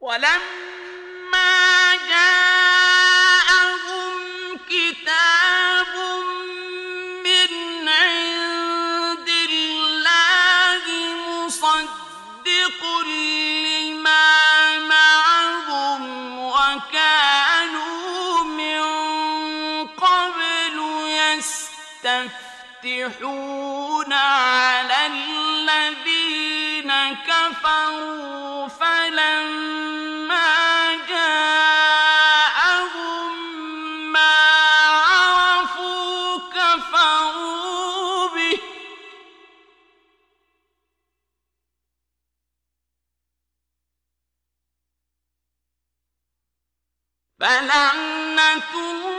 ولما جاءهم كتاب من عند الله مصدق لما معهم وكانوا من قبل يستفتحون على الذين كفروا فلما جاءهم ما عرفوا كفروا به فلعنة